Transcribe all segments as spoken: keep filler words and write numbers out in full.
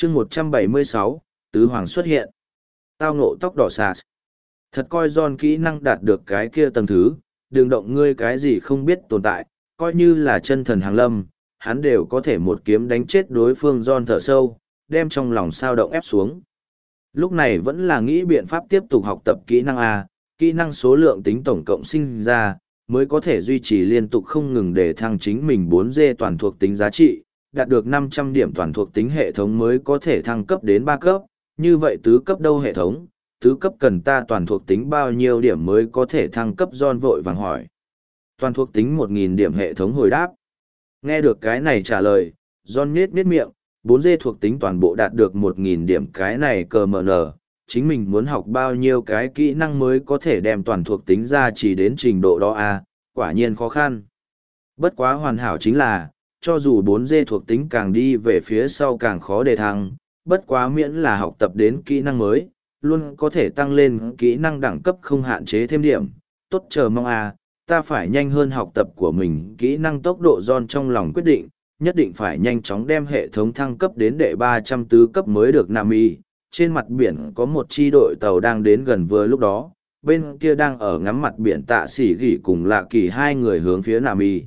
chương một trăm bảy mươi sáu, Tứ Hoàng xuất hiện. Tao ngộ tóc đỏ sạt. Thật coi John kỹ năng đạt được cái kia tầng thứ, đừng động ngươi cái gì không biết tồn tại, coi như là chân thần hàng lâm, hắn đều có thể một kiếm đánh chết đối phương. John thở sâu, đem trong lòng sao động ép xuống. Lúc này vẫn là nghĩ biện pháp tiếp tục học tập kỹ năng A, kỹ năng số lượng tính tổng cộng sinh ra, mới có thể duy trì liên tục không ngừng để thăng chính mình bốn D toàn thuộc tính giá trị, đạt được năm trăm điểm toàn thuộc tính hệ thống mới có thể thăng cấp đến ba cấp, như vậy tứ cấp đâu hệ thống, tứ cấp cần ta toàn thuộc tính bao nhiêu điểm mới có thể thăng cấp? John vội vàng hỏi. Toàn thuộc tính một nghìn điểm hệ thống hồi đáp. Nghe được cái này trả lời, John nhếch nhếch miệng, bốn D thuộc tính toàn bộ đạt được một nghìn điểm, cái này cờ mờ nở, chính mình muốn học bao nhiêu cái kỹ năng mới có thể đem toàn thuộc tính ra chỉ đến trình độ đó a, quả nhiên khó khăn. Bất quá hoàn hảo chính là, cho dù bốn D thuộc tính càng đi về phía sau càng khó đề thăng, bất quá miễn là học tập đến kỹ năng mới, luôn có thể tăng lên kỹ năng đẳng cấp không hạn chế thêm điểm. Tốt, chờ mong a, ta phải nhanh hơn học tập của mình kỹ năng tốc độ. John trong lòng quyết định, nhất định phải nhanh chóng đem hệ thống thăng cấp đến đệ ba trăm tứ cấp mới được. Nam y, trên mặt biển có một chi đội tàu đang đến gần, vừa lúc đó, bên kia đang ở ngắm mặt biển Tạ Sĩ Gỉ cùng Lạ Kỳ hai người hướng phía Nam y.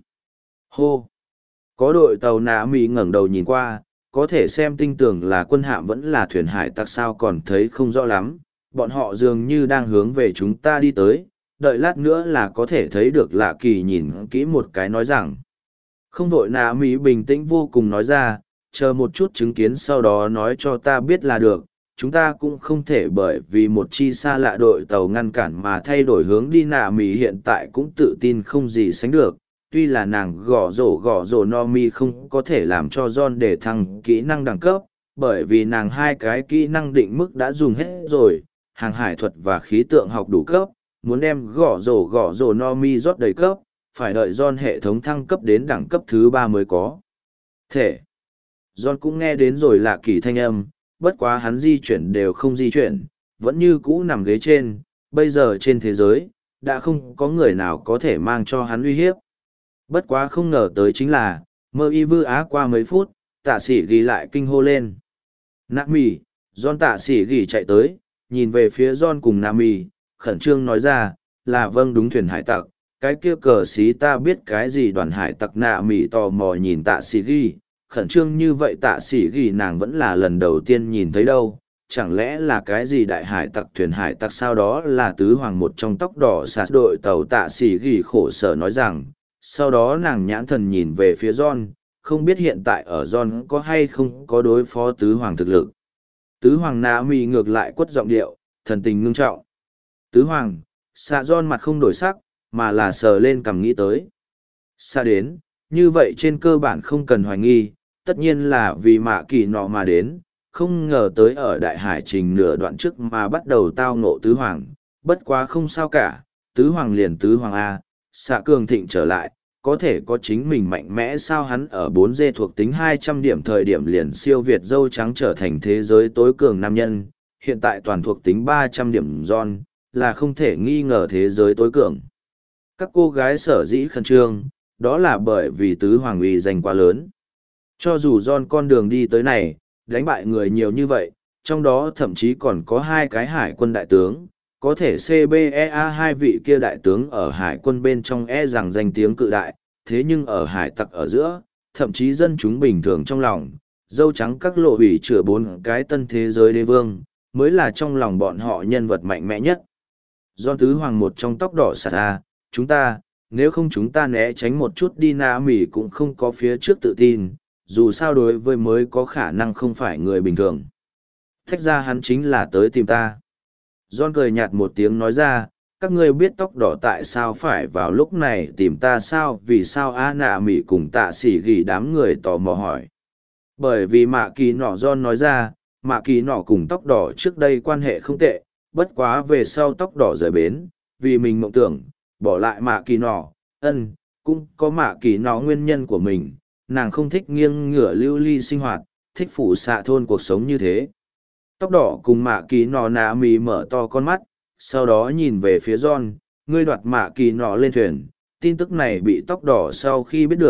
Hô! Có đội tàu Nam y ngẩng đầu nhìn qua, có thể xem tinh tường là quân hạm vẫn là thuyền hải tặc sao còn thấy không rõ lắm, bọn họ dường như đang hướng về chúng ta đi tới, đợi lát nữa là có thể thấy được. Lạ Kỳ nhìn kỹ một cái nói rằng, không vội. Nam y bình tĩnh vô cùng nói ra, chờ một chút chứng kiến sau đó nói cho ta biết là được, chúng ta cũng không thể bởi vì một chi xa lạ đội tàu ngăn cản mà thay đổi hướng đi. Nam y hiện tại cũng tự tin không gì sánh được, tuy là nàng gõ rổ gõ rổ no mi không có thể làm cho John để thăng kỹ năng đẳng cấp, bởi vì nàng hai cái kỹ năng định mức đã dùng hết rồi, hàng hải thuật và khí tượng học đủ cấp, muốn đem gõ rổ gõ rổ no mi rót đầy cấp, phải đợi John hệ thống thăng cấp đến đẳng cấp thứ ba mới có thể. John cũng nghe đến rồi Lạ Kỳ thanh âm, bất quá hắn di chuyển đều không di chuyển, vẫn như cũ nằm ghế trên, bây giờ trên thế giới, đã không có người nào có thể mang cho hắn uy hiếp. Bất quá không ngờ tới chính là, mơ y vư á qua mấy phút, Tạ Sĩ Gỉ lại kinh hô lên. Nam y, John. Tạ Sĩ Gỉ chạy tới, nhìn về phía John cùng Nam y, khẩn trương nói ra, là vâng đúng, thuyền hải tặc, cái kia cờ xí ta biết cái gì đoàn hải tặc. Nam y tò mò nhìn Tạ Sĩ Gỉ, khẩn trương như vậy Tạ Sĩ Gỉ nàng vẫn là lần đầu tiên nhìn thấy đâu, chẳng lẽ là cái gì đại hải tặc thuyền hải tặc sao? Đó là tứ hoàng một trong tóc đỏ sạt đội tàu. Tạ Sĩ Gỉ khổ sở nói rằng, sau đó nàng nhãn thần nhìn về phía John, không biết hiện tại ở John có hay không có đối phó tứ hoàng thực lực. Tứ hoàng Nam y ngược lại quất giọng điệu, thần tình ngưng trọng. Tứ hoàng, xạ. John mặt không đổi sắc, mà là sờ lên cằm nghĩ tới. Xa đến, như vậy trên cơ bản không cần hoài nghi, tất nhiên là vì Mạ Kỳ nọ mà đến, không ngờ tới ở đại hải trình nửa đoạn trước mà bắt đầu tao ngộ tứ hoàng, bất quá không sao cả, tứ hoàng liền tứ hoàng A, xạ cường thịnh trở lại, có thể có chính mình mạnh mẽ sao? Hắn ở bốn D thuộc tính hai trăm điểm thời điểm liền siêu việt dâu trắng trở thành thế giới tối cường nam nhân, hiện tại toàn thuộc tính ba trăm điểm John, là không thể nghi ngờ thế giới tối cường. Các cô gái sở dĩ khẩn trương, đó là bởi vì tứ hoàng uy danh quá lớn. Cho dù John con đường đi tới này, đánh bại người nhiều như vậy, trong đó thậm chí còn có hai cái hải quân đại tướng, có thể xê bê e a hai vị kia đại tướng ở hải quân bên trong e rằng danh tiếng cự đại, thế nhưng ở hải tặc ở giữa, thậm chí dân chúng bình thường trong lòng, dâu trắng các lộ hủy chữa bốn cái tân thế giới đế vương, mới là trong lòng bọn họ nhân vật mạnh mẽ nhất. John tứ hoàng một trong tóc đỏ sạt ra, chúng ta, nếu không chúng ta né tránh một chút đi. Nam y cũng không có phía trước tự tin, dù sao đối với mới có khả năng không phải người bình thường. Thách ra hắn chính là tới tìm ta. John cười nhạt một tiếng nói ra, các ngươi biết tóc đỏ tại sao phải vào lúc này tìm ta sao? Vì sao a? Nam y cùng Tạ Sĩ Gỉ đám người tò mò hỏi. Bởi vì Mạ Kỳ nọ. John nói ra, Mạ Kỳ nọ cùng tóc đỏ trước đây quan hệ không tệ, bất quá về sau tóc đỏ rời bến, vì mình mộng tưởng, bỏ lại Mạ Kỳ nọ. Ân, cũng có Mạ Kỳ nọ nguyên nhân của mình, nàng không thích nghiêng ngửa lưu ly sinh hoạt, thích phủ xạ thôn cuộc sống như thế. Tóc đỏ cùng Mạ Kỳ nọ. Nam y mở to con mắt, sau đó nhìn về phía John, ngươi đoạt Mạ Kỳ nọ lên thuyền. Tin tức này bị tóc đỏ sau khi biết được,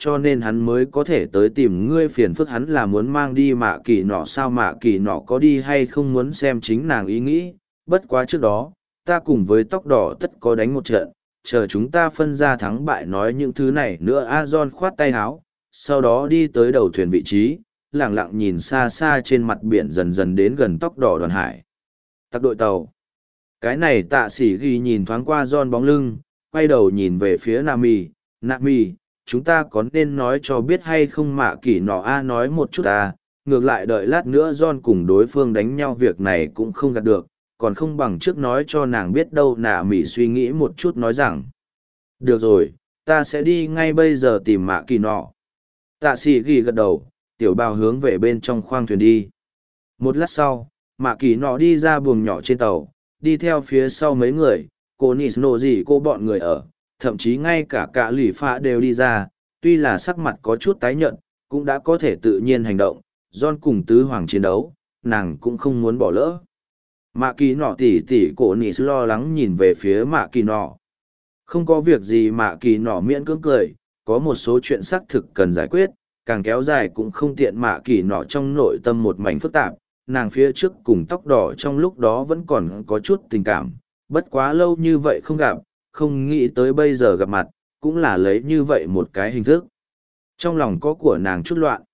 cho nên hắn mới có thể tới tìm ngươi phiền phức hắn là muốn mang đi mạ kỳ nọ sao mạ kỳ nọ có đi hay không muốn xem chính nàng ý nghĩ, bất quá trước đó, ta cùng với tóc đỏ tất có đánh một trận, chờ chúng ta phân ra thắng bại nói những thứ này nữa. A John khoát tay háo, sau đó đi tới đầu thuyền vị trí, lẳng lặng nhìn xa xa trên mặt biển dần dần đến gần tóc đỏ đoàn hải. Tặc đội tàu. Cái này tạ sĩ ghi nhìn thoáng qua John bóng lưng, quay đầu nhìn về phía Nami, Nami, chúng ta có nên nói cho biết hay không mạ kỳ nọ a nói một chút ta, ngược lại đợi lát nữa John cùng đối phương đánh nhau việc này cũng không gạt được, còn không bằng trước nói cho nàng biết đâu. Nami suy nghĩ một chút nói rằng, được rồi, ta sẽ đi ngay bây giờ tìm mạ kỳ nọ. Tạ sĩ ghi gật đầu, tiểu bào hướng về bên trong khoang thuyền đi. Một lát sau, mạ kỳ nọ đi ra buồng nhỏ trên tàu, đi theo phía sau mấy người, cô Nis nổ gì cô bọn người ở, thậm chí ngay cả cả lỷ phạ đều đi ra, tuy là sắc mặt có chút tái nhợt, cũng đã có thể tự nhiên hành động. John cùng tứ hoàng chiến đấu, nàng cũng không muốn bỏ lỡ. Mạ kỳ nọ tỉ tỉ cô Nis lo lắng nhìn về phía mạ kỳ nọ. Không có việc gì mạ kỳ nọ miễn cưỡng cười, có một số chuyện xác thực cần giải quyết, càng kéo dài cũng không tiện. Mạ kỳ nọ trong nội tâm một mảnh phức tạp, nàng phía trước cùng tóc đỏ trong lúc đó vẫn còn có chút tình cảm, bất quá lâu như vậy không gặp, không nghĩ tới bây giờ gặp mặt, cũng là lấy như vậy một cái hình thức. Trong lòng có của nàng chút loạn.